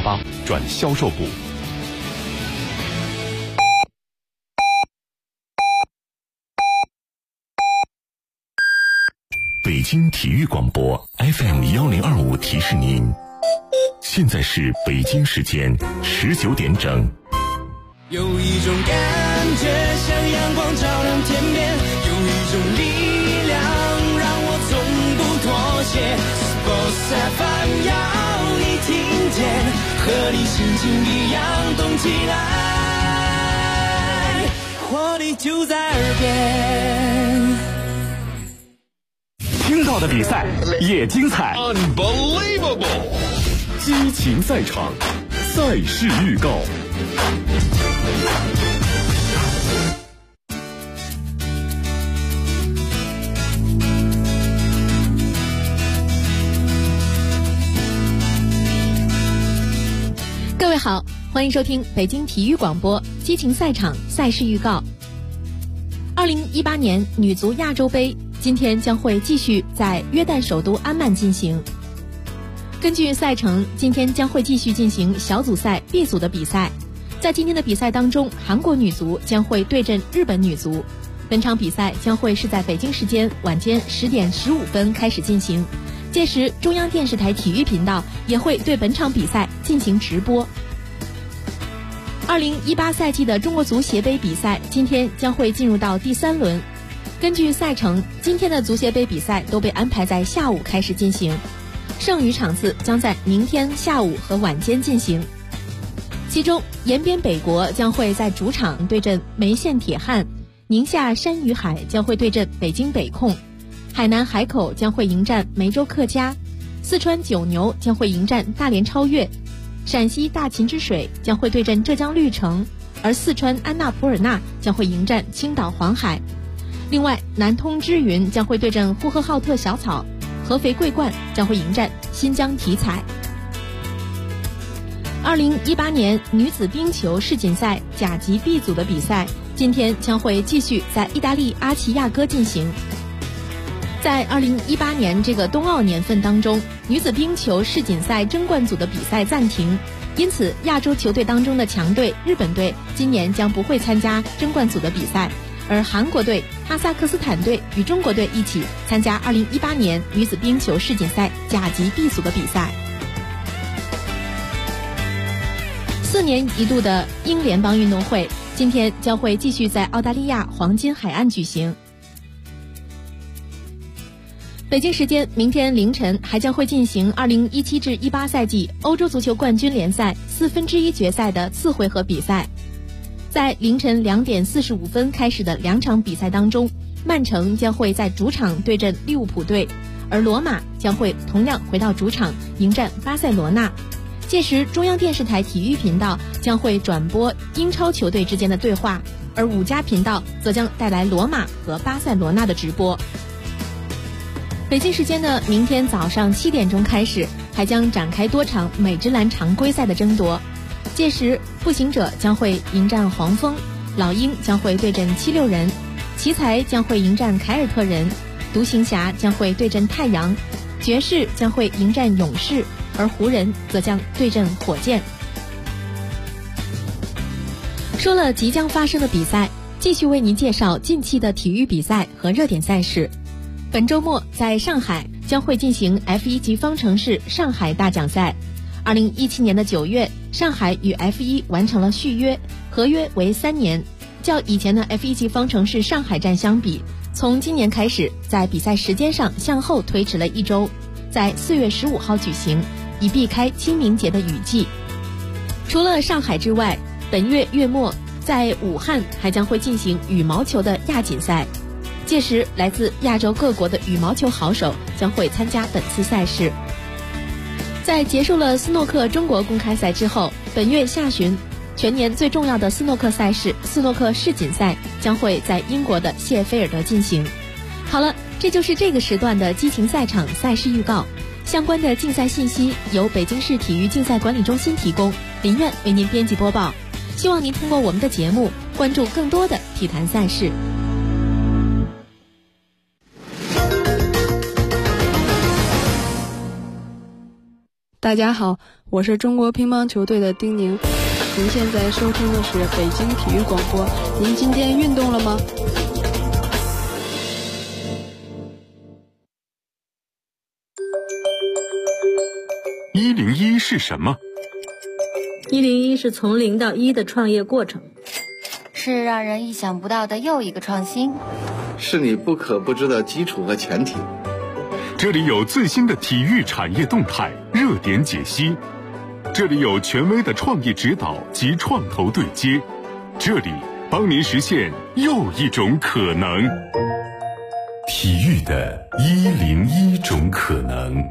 888转销售部。北京体育广播 FM1025提示您，现在是北京时间19点整。 有一种感觉像阳光照亮天边，有一种力量让我从不妥协。Sports FM 要你听见，和你心情一样动起来，活力就在耳边。 听到的比赛也精彩 Unbelievable 激情赛场，赛事预告。 各位好，欢迎收听北京体育广播激情赛场赛事预告。2018年女足亚洲杯今天将会继续在约旦首都安曼进行。根据赛程，今天将会继续进行小组赛 B 组的比赛。在今天的比赛当中，韩国女足将会对阵日本女足。本场比赛将会是在北京时间晚间10点15分开始进行，届时中央电视台体育频道也会对本场比赛进行直播。2018赛季的中国足协杯比赛今天将会进入到第3轮。根据赛程，今天的足协杯比赛都被安排在下午开始进行，剩余场次将在明天下午和晚间进行。其中，延边北国将会在主场对阵梅县铁汉，宁夏山鱼海将会对阵北京北控，海南海口将会迎战梅州客家，四川九牛将会迎战大连超越，陕西大秦之水将会对阵浙江绿城，而四川安纳普尔纳将会迎战青岛黄海。另外，南通之云将会对阵呼和浩特小草，合肥桂冠将会迎战新疆体彩。2018年女子冰球世锦赛甲级 B 组的比赛今天将会继续在意大利阿齐亚哥进行。在2018年这个冬奥年份当中，女子冰球世锦赛争冠组的比赛暂停，因此亚洲球队当中的强队日本队今年将不会参加争冠组的比赛，而韩国队、哈萨克斯坦队与中国队一起参加2018年女子冰球世锦赛甲级 B 组的比赛。4年一度的英联邦运动会今天将会继续在澳大利亚黄金海岸举行。北京时间明天凌晨还将会进行2017至18赛季欧洲足球冠军联赛1/4决赛的次回合比赛。在凌晨2点45分开始的2场比赛当中，曼城将会在主场对阵利物浦队，而罗马将会同样回到主场迎战巴塞罗那。届时中央电视台体育频道将会转播英超球队之间的对话，而5家频道则将带来罗马和巴塞罗那的直播。北京时间的明天早上7点钟开始，还将展开多场美职篮常规赛的争夺。届时步行者将会迎战黄蜂，老鹰将会对阵76人，奇才将会迎战凯尔特人，独行侠将会对阵太阳，爵士将会迎战勇士，而湖人则将对阵火箭。说了即将发生的比赛，继续为您介绍近期的体育比赛和热点赛事。本周末在上海将会进行 F1 级方程式上海大奖赛。2017年的9月，上海与 F1 完成了续约，合约为3年。较以前的 F1 级方程式上海站相比，从今年开始在比赛时间上向后推迟了1周，在4月15号举行，以避开清明节的雨季。除了上海之外，本月月末在武汉还将会进行羽毛球的亚锦赛，届时来自亚洲各国的羽毛球好手将会参加本次赛事。在结束了斯诺克中国公开赛之后，本月下旬全年最重要的斯诺克赛事斯诺克世锦赛将会在英国的谢菲尔德进行。好了，这就是这个时段的激情赛场赛事预告。相关的竞赛信息由北京市体育竞赛管理中心提供，林苑为您编辑播报。希望您通过我们的节目关注更多的体坛赛事。 大家好，我是中国乒乓球队的丁宁。您现在收听的是北京体育广播。您今天运动了吗 ？101是什么 ？101是从0到1的创业过程， 是让人意想不到的又一个创新， 是你不可不知的基础和前提。 这里有最新的体育产业动态、热点解析，这里有权威的创业指导及创投对接，这里帮您实现又一种可能。体育的101种可能。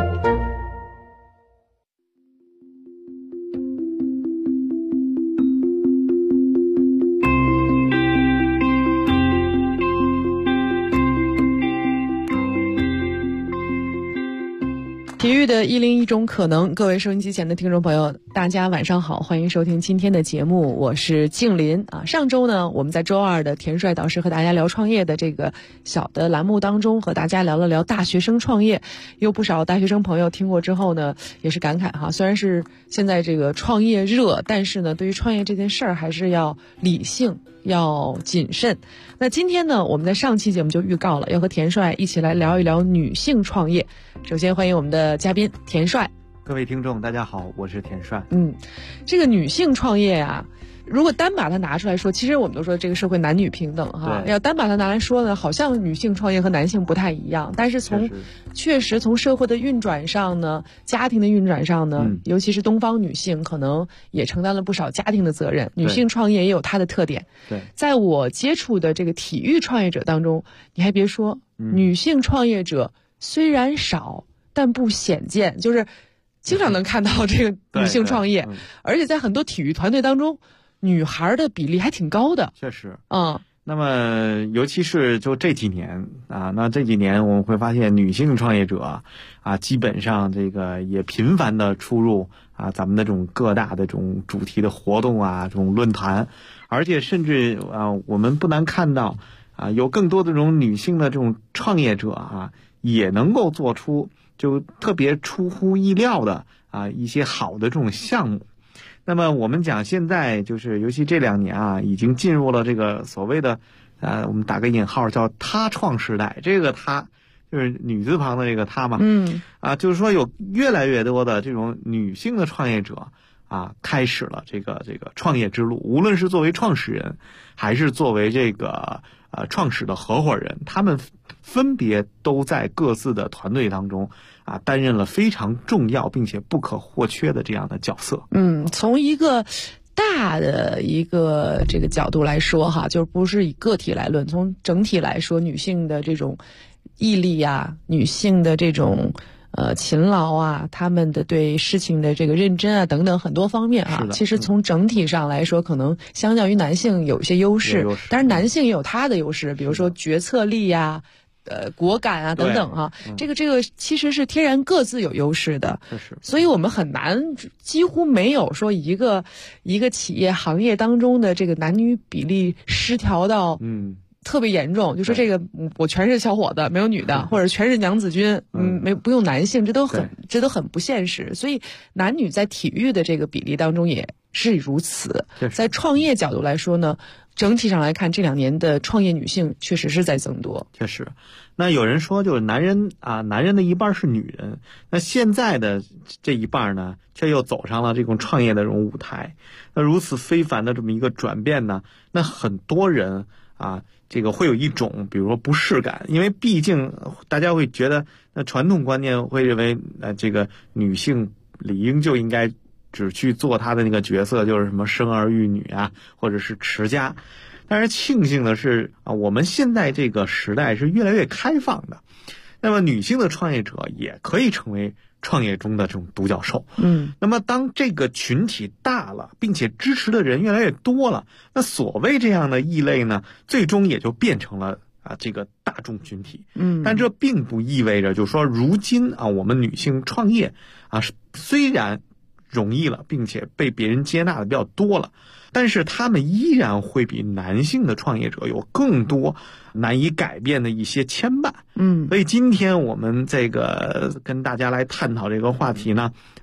体育的101种可能，各位收音机前的听众朋友，大家晚上好，欢迎收听今天的节目，我是静林啊。上周呢，我们在周二的田帅导师和大家聊创业的这个小的栏目当中，和大家聊了聊大学生创业，有不少大学生朋友听过之后呢，也是感慨哈，虽然是现在这个创业热，但是呢，对于创业这件事儿还是要理性，要谨慎。那今天呢，我们在上期节目就预告了，要和田帅一起来聊一聊女性创业。首先欢迎我们的嘉宾田帅。 各位听众大家好，我是田帅。 这个女性创业啊，如果单把它拿出来说，其实我们都说这个社会男女平等哈，要单把它拿来说呢，好像女性创业和男性不太一样，但是确实从社会的运转上呢，家庭的运转上呢，尤其是东方女性可能也承担了不少家庭的责任，女性创业也有它的特点。 对， 在我接触的这个体育创业者当中，你还别说，女性创业者虽然少，但不鲜见，就是经常能看到这个女性创业，而且在很多体育团队当中，女孩的比例还挺高的。 确实，那么尤其是就这几年啊，那这几年我们会发现女性创业者啊，基本上这个也频繁的出入啊咱们的这种各大的这种主题的活动啊，这种论坛，而且甚至啊，我们不难看到啊，有更多的这种女性的这种创业者啊，也能够做出就特别出乎意料的啊一些好的这种项目。那么我们讲现在就是尤其这2年啊，已经进入了这个所谓的我们打个引号叫他创时代，这个他就是女字旁的这个他嘛，就是说有越来越多的这种女性的创业者啊，开始了这个创业之路，无论是作为创始人还是作为这个创始的合伙人，他们分别都在各自的团队当中啊，担任了非常重要并且不可或缺的这样的角色。 从一个大的一个这个角度来说哈，就不是以个体来论，从整体来说，女性的这种毅力啊，女性的这种勤劳啊，他们的对事情的这个认真啊等等很多方面啊，其实从整体上来说，可能相较于男性有一些优势，但是男性也有他的优势，比如说决策力呀、果敢啊等等啊，这个其实是天然各自有优势的，所以我们很难，几乎没有说一个企业行业当中的这个男女比例失调到特别严重，就说这个我全是小伙子没有女的，或者全是娘子军，不用男性，这都很不现实。所以男女在体育的这个比例当中也是如此。在创业角度来说呢，整体上来看，这2年的创业女性确实是在增多。 确实，那有人说就是男人的一半是女人，那现在的这一半呢，却又走上了这种创业的这种舞台。那如此非凡的这么一个转变呢，那很多人啊，这个会有一种比如说不适感，因为毕竟大家会觉得，那传统观念会认为，这个女性理应就应该只去做她的那个角色，就是什么生儿育女啊，或者是持家。但是庆幸的是啊，我们现在这个时代是越来越开放的，那么女性的创业者也可以成为创业中的这种独角兽。那么当这个群体大了，并且支持的人越来越多了，那所谓这样的异类呢，最终也就变成了这个大众群体。但这并不意味着就是说如今我们女性创业虽然容易了，并且被别人接纳的比较多了，但是他们依然会比男性的创业者有更多难以改变的一些牵绊。所以今天我们这个跟大家来探讨这个话题呢，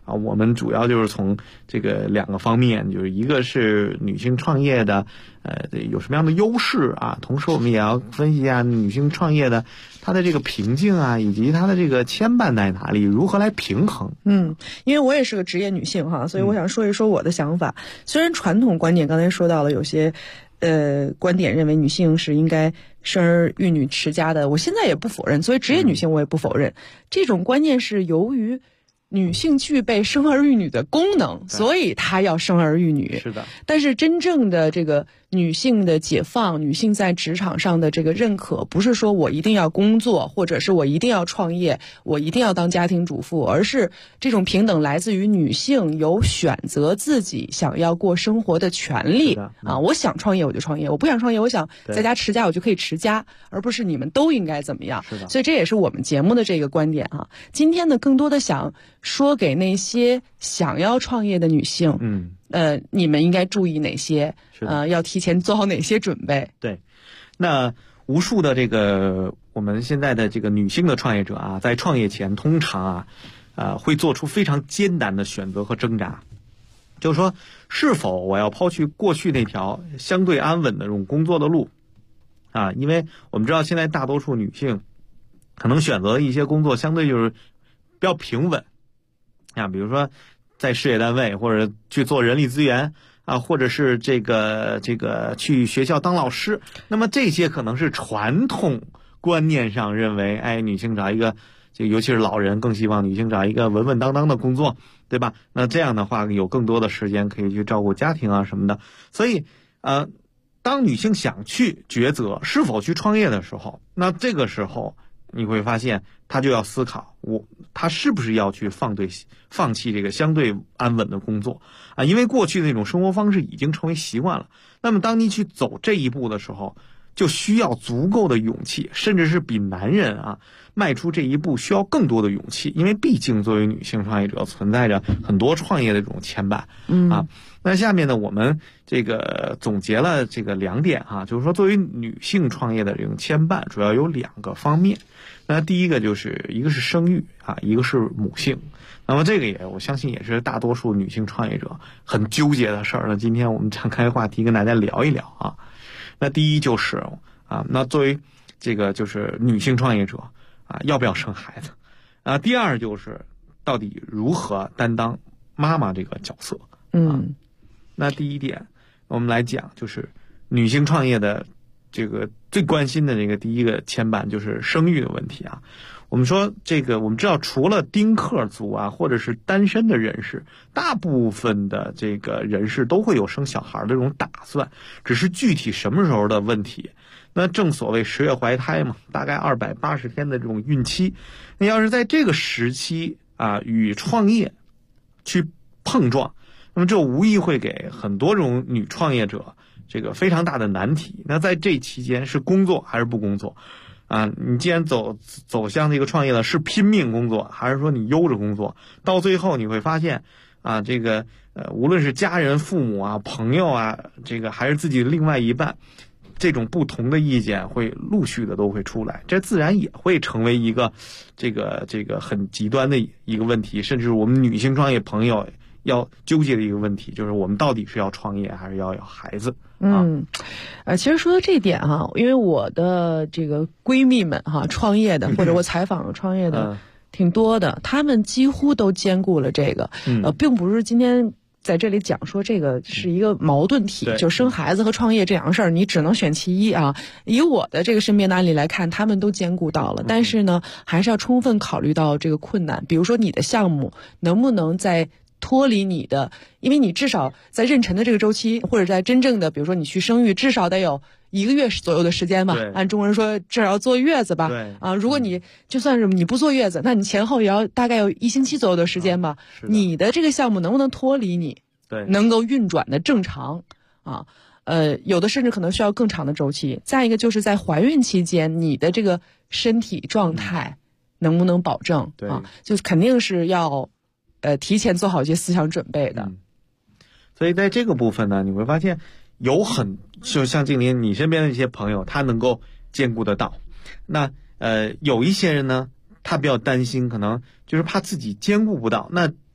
啊，我们主要就是从这个2个方面，就是一个是女性创业的有什么样的优势啊，同时我们也要分析一下女性创业的它的这个瓶颈啊，以及它的这个牵绊在哪里，如何来平衡。 因为我也是个职业女性哈，所以我想说一说我的想法。虽然传统观点刚才说到了有些观点认为女性是应该生儿育女持家的，我现在也不否认，所以职业女性我也不否认。这种观念是由于女性具备生儿育女的功能，所以她要生儿育女。 是的。 但是真正的这个女性的解放，女性在职场上的这个认可，不是说我一定要工作，或者是我一定要创业，我一定要当家庭主妇，而是这种平等来自于女性有选择自己想要过生活的权利啊！我想创业我就创业，我不想创业，我想在家持家我就可以持家，而不是你们都应该怎么样。 是的。 所以这也是我们节目的这个观点啊。今天呢，更多的想说给那些想要创业的女性，你们应该注意哪些？要提前做好哪些准备？ 对，那无数的这个我们现在的这个女性的创业者啊，在创业前通常会做出非常艰难的选择和挣扎，就是说是否我要抛弃过去那条相对安稳的这种工作的路啊，因为我们知道现在大多数女性可能选择的一些工作相对就是比较平稳啊，比如说在事业单位或者去做人力资源啊，或者是这个去学校当老师，那么这些可能是传统观念上认为，女性找一个尤其是老人更希望女性找一个稳稳当当的工作，对吧？那这样的话有更多的时间可以去照顾家庭啊什么的。所以当女性想去抉择是否去创业的时候，那这个时候你会发现她就要思考她是不是要去放弃这个相对安稳的工作啊？因为过去的那种生活方式已经成为习惯了。那么当你去走这一步的时候，就需要足够的勇气，甚至是比男人迈出这一步需要更多的勇气，因为毕竟作为女性创业者存在着很多创业的这种牵绊那下面呢，我们这个总结了这个2点就是说作为女性创业的这种牵绊主要有2个方面。那第一个就是一个是生育一个是母性。那么这个我相信也是大多数女性创业者很纠结的事儿。那今天我们展开话题跟大家聊一聊那第一就是那作为这个就是女性创业者要不要生孩子第二就是到底如何担当妈妈这个角色那第一点我们来讲，就是女性创业的这个最关心的这个第一个牵绊就是生育的问题我们说我们知道除了丁克族或者是单身的人士，大部分的这个人士都会有生小孩的这种打算，只是具体什么时候的问题。那正所谓10月怀胎嘛，大概280天的这种孕期，那要是在这个时期与创业去碰撞，那么这无疑会给很多种女创业者这个非常大的难题。那在这期间是工作还是不工作你既然走向这个创业了，是拼命工作还是说你悠着工作？到最后你会发现无论是家人、父母朋友这个还是自己的另外一半，这种不同的意见会陆续的都会出来，这自然也会成为一个这个很极端的一个问题，甚至我们女性创业朋友要纠结的一个问题，就是我们到底是要创业还是要有孩子其实说到这点因为我的这个闺蜜们创业的或者我采访创业的挺多的，她们几乎都兼顾了这个并不是今天在这里讲说这个是一个矛盾体，就生孩子和创业这2个事儿你只能选其一以我的这个身边的案例来看，他们都兼顾到了但是呢还是要充分考虑到这个困难，比如说你的项目能不能在脱离你的，因为你至少在妊娠的这个周期，或者在真正的比如说你去生育，至少得有1个月左右的时间吧，按中国人说至少要坐月子吧如果你就算是你不坐月子，那你前后也要大概有1星期左右的时间吧你的这个项目能不能脱离你能够运转的正常有的甚至可能需要更长的周期。再一个就是在怀孕期间你的这个身体状态能不能保证就肯定是要提前做好一些思想准备的所以在这个部分呢，你会发现就像静林你身边的一些朋友他能够兼顾得到，那有一些人呢他比较担心，可能就是怕自己兼顾不到，那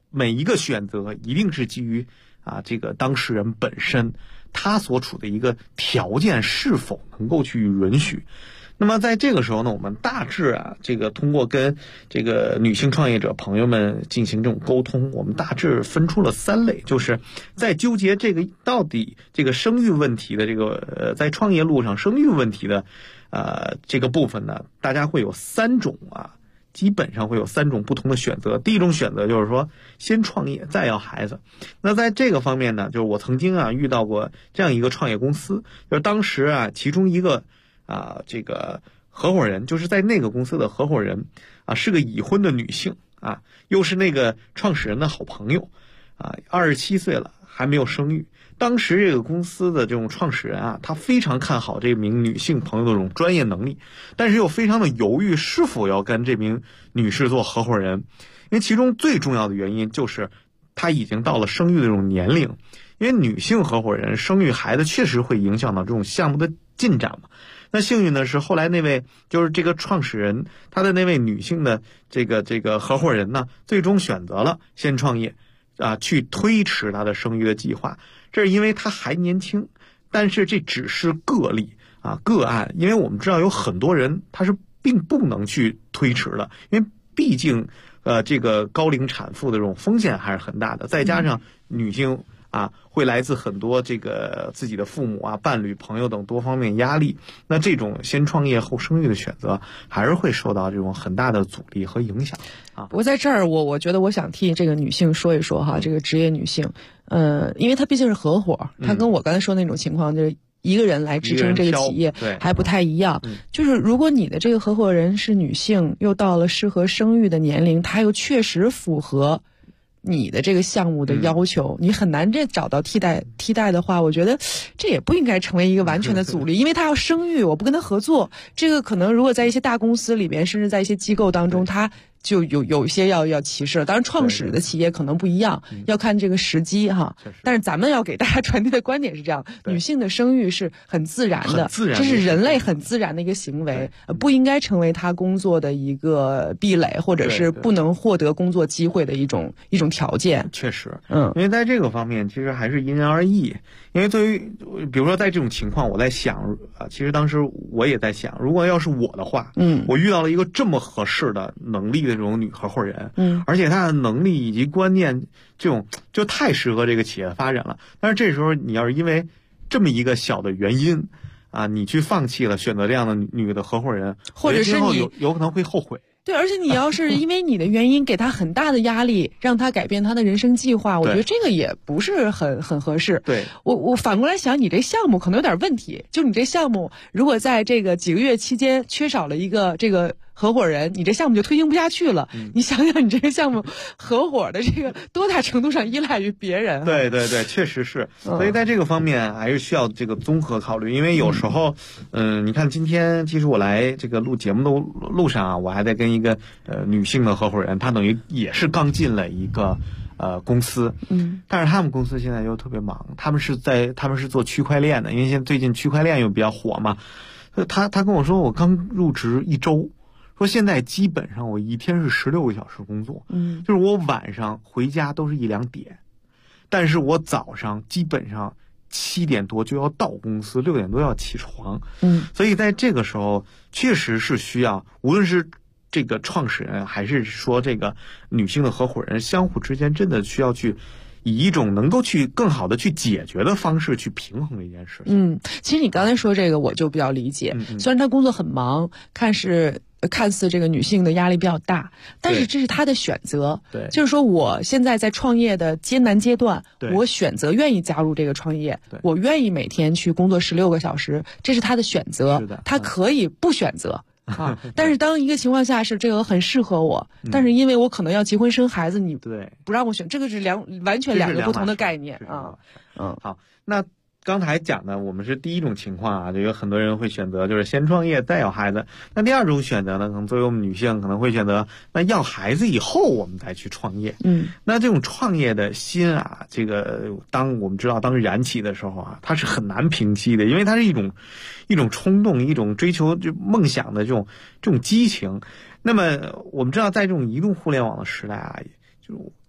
每一个选择一定是基于这个当事人本身他所处的一个条件是否能够去允许。那么在这个时候呢，我们大致这个通过跟这个女性创业者朋友们进行这种沟通，我们大致分出了3类，就是在纠结这个到底这个生育问题的这个在创业路上生育问题的这个部分呢，大家会有3种基本上会有3种不同的选择。第一种选择就是说先创业再要孩子。那在这个方面呢，就是我曾经遇到过这样一个创业公司，就是当时其中一个这个合伙人，就是在那个公司的合伙人是个已婚的女性又是那个创始人的好朋友27岁了还没有生育。当时这个公司的这种创始人他非常看好这名女性朋友的这种专业能力，但是又非常的犹豫是否要跟这名女士做合伙人，因为其中最重要的原因就是她已经到了生育的这种年龄。因为女性合伙人生育孩子确实会影响到这种项目的进展嘛。那幸运的是后来那位就是这个创始人他的那位女性的这个合伙人呢，最终选择了先创业去推迟他的生育的计划。这是因为他还年轻，但是这只是个例个案，因为我们知道有很多人他是并不能去推迟的，因为毕竟这个高龄产妇的这种风险还是很大的，再加上女性会来自很多这个自己的父母伴侣朋友等多方面压力，那这种先创业后生育的选择还是会受到这种很大的阻力和影响不过在这儿我觉得我想替这个女性说一说这个职业女性因为她毕竟是合伙，她跟我刚才说那种情况就是一个人来支撑这个企业还不太一样。就是如果你的这个合伙人是女性，又到了适合生育的年龄，她又确实符合你的这个项目的要求，你很难找到替代的话，我觉得这也不应该成为一个完全的阻力，因为他要生育，我不跟他合作，这个可能如果在一些大公司里边，甚至在一些机构当中，他就有一些要歧视了。当然创始的企业可能不一样，要看这个时机但是咱们要给大家传递的观点是这样，女性的生育是很自然的，这是人类很自然的一个行为，不应该成为她工作的一个壁垒，或者是不能获得工作机会的一种条件。 确实因为在这个方面其实还是因人而异。因为对于比如说在这种情况，我在想其实当时我也在想，如果要是我的话我遇到了一个这么合适的能力的这种女合伙人而且她的能力以及观念这种就太适合这个企业发展了，但是这时候你要是因为这么一个小的原因你去放弃了选择这样的女的合伙人， 或者是你有可能会后悔。 对，而且你要是因为你的原因给他很大的压力，让他改变他的人生计划，我觉得这个也不是很合适。 对， 我反过来想，你这项目可能有点问题，就你这项目如果在这个几个月期间缺少了一个这个合伙人，你这项目就推行不下去了。你想想，你这个项目合伙的这个多大程度上依赖于别人？ 对对对，确实是。所以在这个方面还是需要这个综合考虑，因为有时候，你看今天其实我来这个录节目的路上我还在跟一个女性的合伙人，她等于也是刚进了一个公司，但是他们公司现在又特别忙，他们是做区块链的，因为现在最近区块链又比较火嘛。他跟我说，我刚入职1周。说现在基本上我一天是16个小时工作，就是我晚上回家都是1、2点，但是我早上基本上7点多就要到公司，6点多要起床，所以在这个时候确实是需要，无论是这个创始人还是说这个女性的合伙人，相互之间真的需要去以一种能够去更好的去解决的方式去平衡这件事情。 其实你刚才说这个我就比较理解，虽然她工作很忙，看似这个女性的压力比较大，但是这是她的选择。 对， 就是说我现在在创业的艰难阶段，我选择愿意加入这个创业，我愿意每天去工作16个小时，这是她的选择。她可以不选择。但是当一个情况下是这个很适合我，但是因为我可能要结婚生孩子，你不让我选，这个是完全两个不同的概念好，那刚才讲的我们是第一种情况就有很多人会选择就是先创业再要孩子。那第二种选择呢，可能作为我们女性可能会选择那要孩子以后我们再去创业。那这种创业的心这个当我们知道当燃起的时候它是很难平息的，因为它是一种冲动，一种追求就梦想的这种激情。那么我们知道在这种移动互联网的时代就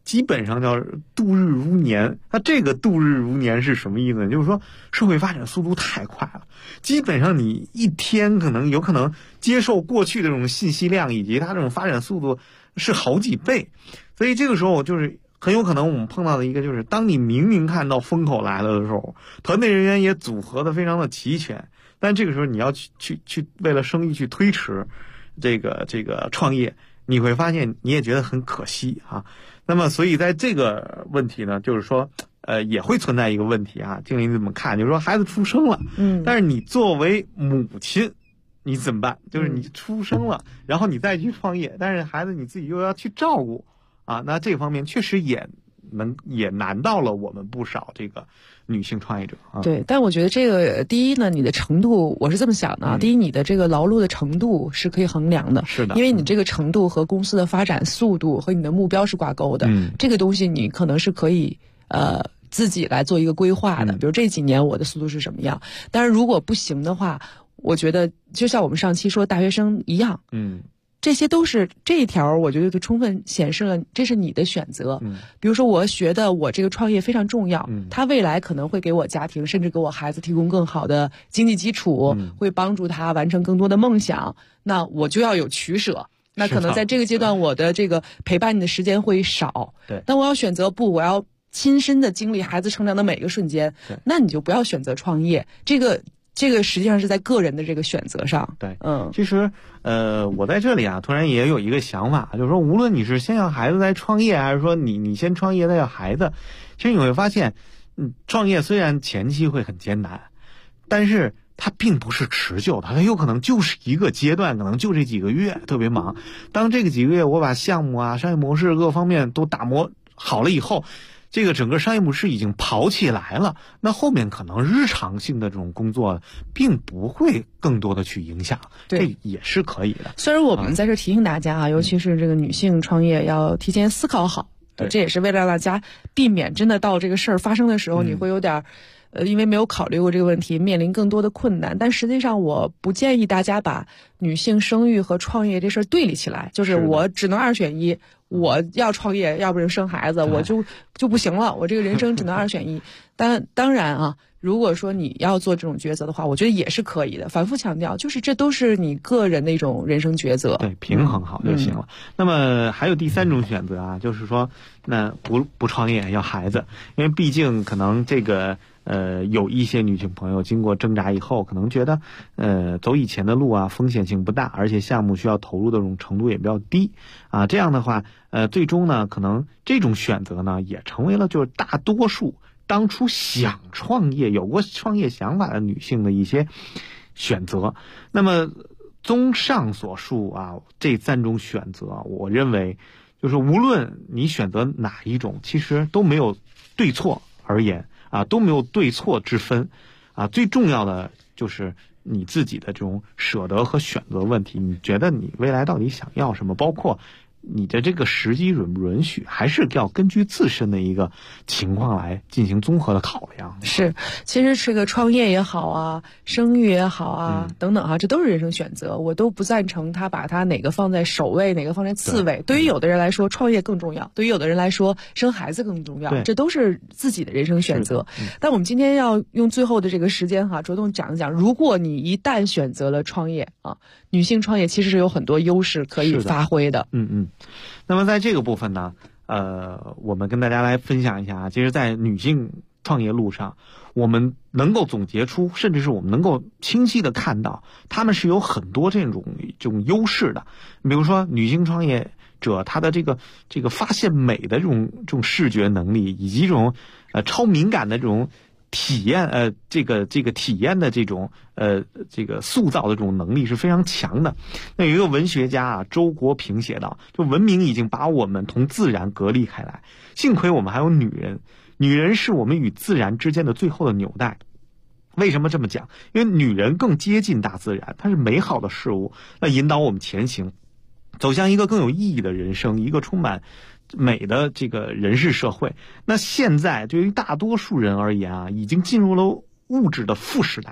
基本上叫度日如年。那这个度日如年是什么意思呢？就是说社会发展速度太快了，基本上你一天有可能接受过去的这种信息量以及它这种发展速度是好几倍。所以这个时候就是很有可能我们碰到的一个，就是当你明明看到风口来了的时候，团队人员也组合的非常的齐全，但这个时候你要去为了生意去推迟这个创业，你会发现你也觉得很可惜啊。那么所以在这个问题呢，就是说也会存在一个问题啊，经理你怎么看？就是说孩子出生了，但是你作为母亲你怎么办？就是你出生了，然后你再去创业，但是孩子你自己又要去照顾啊，那这方面确实也难到了我们不少这个女性创业者啊。 对，但我觉得这个第一呢，你的程度，我是这么想的啊。第一，你的这个劳碌的程度是可以衡量的， 是的， 因为你这个程度和公司的发展速度和你的目标是挂钩的。这个东西你可能是可以自己来做一个规划的，比如这几年我的速度是什么样。但是如果不行的话，我觉得就像我们上期说大学生一样，这些都是这一条，我觉得就充分显示了这是你的选择。比如说我觉得我这个创业非常重要，它未来可能会给我家庭甚至给我孩子提供更好的经济基础，会帮助他完成更多的梦想，那我就要有取舍。那可能在这个阶段我的这个陪伴你的时间会少， 对， 但我要选择我要亲身的经历孩子成长的每个瞬间，那你就不要选择创业。这个实际上是在个人的这个选择上。 对，其实我在这里啊，突然也有一个想法，就是说无论你是先要孩子再创业，还是说你先创业再要孩子，其实你会发现，创业虽然前期会很艰难，但是它并不是持久的，它有可能就是一个阶段，可能就这几个月特别忙。当这个几个月我把项目啊、商业模式各方面都打磨好了以后，这个整个商业模式已经跑起来了，那后面可能日常性的这种工作并不会更多的去影响，这也是可以的。 虽然我们在这提醒大家啊，尤其是这个女性创业要提前思考好，这也是为了让大家避免真的到这个事儿发生的时候，你会有点因为没有考虑过这个问题，面临更多的困难。但实际上我不建议大家把女性生育和创业这事儿对立起来，就是我只能2选1，我要创业，要不然生孩子，我就不行了，我这个人生只能2选1。当然啊，如果说你要做这种抉择的话，我觉得也是可以的。反复强调，就是这都是你个人的一种人生抉择， 对，平衡好就行了。那么还有第3种选择啊，就是说那不创业要孩子，因为毕竟可能这个有一些女性朋友经过挣扎以后，可能觉得走以前的路啊，风险性不大，而且项目需要投入的这种程度也比较低啊。这样的话，最终呢，可能这种选择呢，也成为了就是大多数当初想创业、有过创业想法的女性的一些选择。那么综上所述啊，这3种选择，我认为就是无论你选择哪一种，其实都没有对错而言啊，都没有对错之分啊。最重要的就是你自己的这种舍得和选择问题，你觉得你未来到底想要什么，包括你的这个时机允不允许，还是要根据自身的一个情况来进行综合的考量。 是，其实这个创业也好啊，生育也好啊，等等啊，这都是人生选择。我都不赞成他把他哪个放在首位，哪个放在次位。对于有的人来说，创业更重要；对于有的人来说，生孩子更重要。这都是自己的人生选择。但我们今天要用最后的这个时间着重讲一讲，如果你一旦选择了创业啊，女性创业其实是有很多优势可以发挥的。 那么在这个部分呢，我们跟大家来分享一下啊，其实在女性创业路上，我们能够总结出，甚至是我们能够清晰的看到，她们是有很多这种优势的。比如说女性创业者，她的这个发现美的这种视觉能力，以及这种超敏感的这种体验，这个体验的这种这个塑造的这种能力是非常强的。那有一个文学家啊，周国平写道，就文明已经把我们同自然隔离开来，幸亏我们还有女人，女人是我们与自然之间的最后的纽带。为什么这么讲？因为女人更接近大自然，它是美好的事物，那引导我们前行，走向一个更有意义的人生，一个充满美的这个人世社会。那现在对于大多数人而言啊，已经进入了物质的副时代。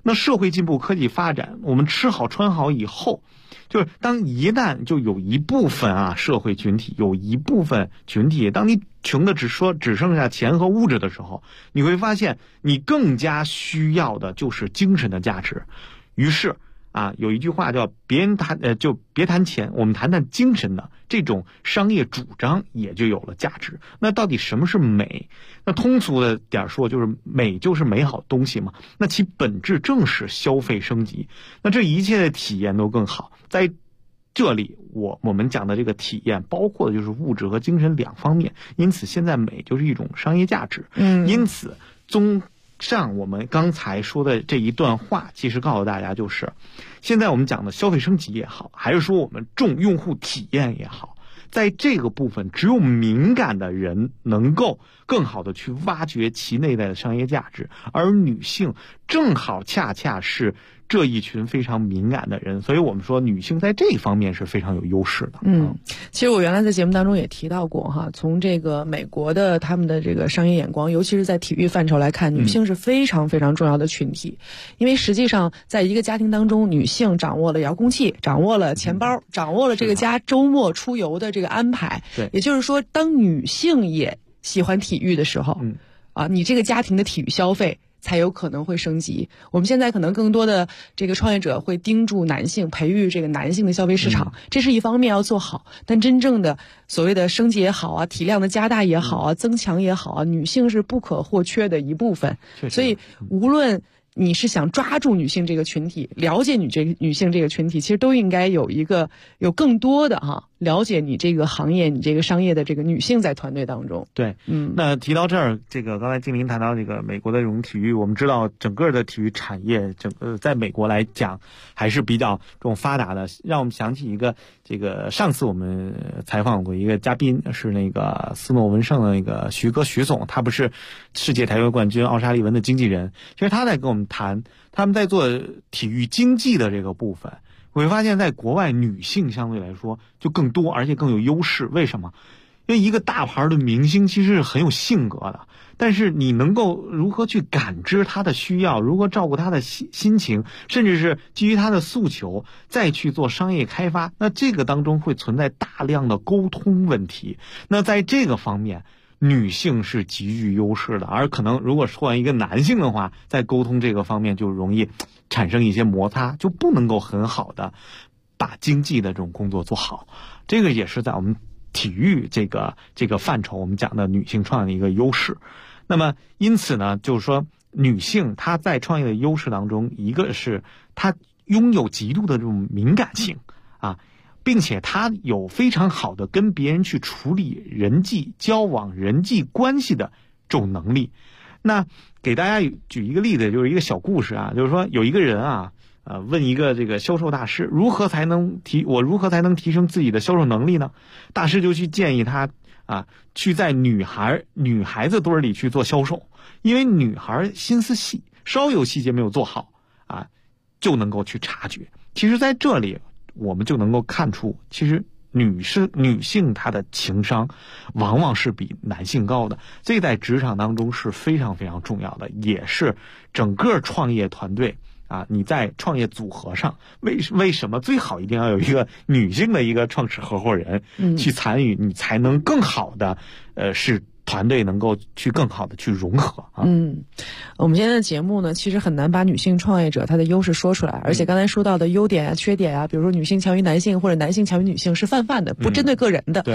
那社会进步、科技发展，我们吃好穿好以后，就是当一旦就有一部分社会群体，有一部分群体，当你穷的只剩下钱和物质的时候，你会发现你更加需要的就是精神的价值。于是有一句话叫别谈钱，我们谈谈精神的这种商业主张也就有了价值。那到底什么是美？那通俗的点说，就是美就是美好东西嘛。那其本质正是消费升级。那这一切的体验都更好。在这里我们讲的这个体验，包括的就是物质和精神两方面。因此，现在美就是一种商业价值。因此综上我们刚才说的这一段话，其实告诉大家就是，现在我们讲的消费升级也好，还是说我们重用户体验也好，在这个部分只有敏感的人能够更好的去挖掘其内在的商业价值，而女性正好恰恰是这一群非常敏感的人，所以我们说女性在这一方面是非常有优势的。 其实我原来在节目当中也提到过哈，从这个美国的他们的这个商业眼光，尤其是在体育范畴来看，女性是非常非常重要的群体。因为实际上在一个家庭当中，女性掌握了遥控器，掌握了钱包，掌握了这个家周末出游的这个安排。 对， 也就是说，当女性也喜欢体育的时候，你这个家庭的体育消费才有可能会升级。我们现在可能更多的这个创业者会盯住男性，培育这个男性的消费市场，这是一方面要做好，但真正的所谓的升级也好体量的加大也好增强也好女性是不可或缺的一部分。所以无论你是想抓住女性这个群体，了解女性这个群体，其实都应该有更多的了解你这个行业，你这个商业的这个女性在团队当中。 对，那提到这儿，这个刚才静玲谈到这个美国的这种体育，我们知道整个的体育产业，在美国来讲还是比较这种发达的。让我们想起一个，这个上次我们采访过一个嘉宾，是那个斯诺文盛的那个徐总，他不是世界跆拳冠军奥沙利文的经纪人。其实他在跟我们谈，他们在做体育经济的这个部分。我会发现在国外女性相对来说就更多，而且更有优势。为什么？因为一个大牌的明星其实是很有性格的，但是你能够如何去感知他的需要，如何照顾他的心情，甚至是基于他的诉求再去做商业开发，那这个当中会存在大量的沟通问题。那在这个方面女性是极具优势的，而可能如果换一个男性的话，在沟通这个方面就容易产生一些摩擦，就不能够很好的把经济的这种工作做好。这个也是在我们体育这个范畴我们讲的女性创业的一个优势。那么因此呢，就是说女性她在创业的优势当中，一个是她拥有极度的这种敏感性并且她有非常好的跟别人去处理人际交往、人际关系的这种能力。那给大家举一个例子，就是一个小故事就是说有一个人问一个这个销售大师，如何才能提升自己的销售能力呢？大师就去建议他去在女孩子堆里去做销售，因为女孩心思细，稍有细节没有做好就能够去察觉。其实在这里我们就能够看出，其实女性她的情商往往是比男性高的，这在职场当中是非常非常重要的，也是整个创业团队你在创业组合上为什么最好一定要有一个女性的一个创始合伙人去参与，你才能更好的使团队能够去更好的去融合我们今天的节目呢，其实很难把女性创业者她的优势说出来，而且刚才说到的优点缺点比如说女性强于男性或者男性强于女性是泛泛的，不针对个人的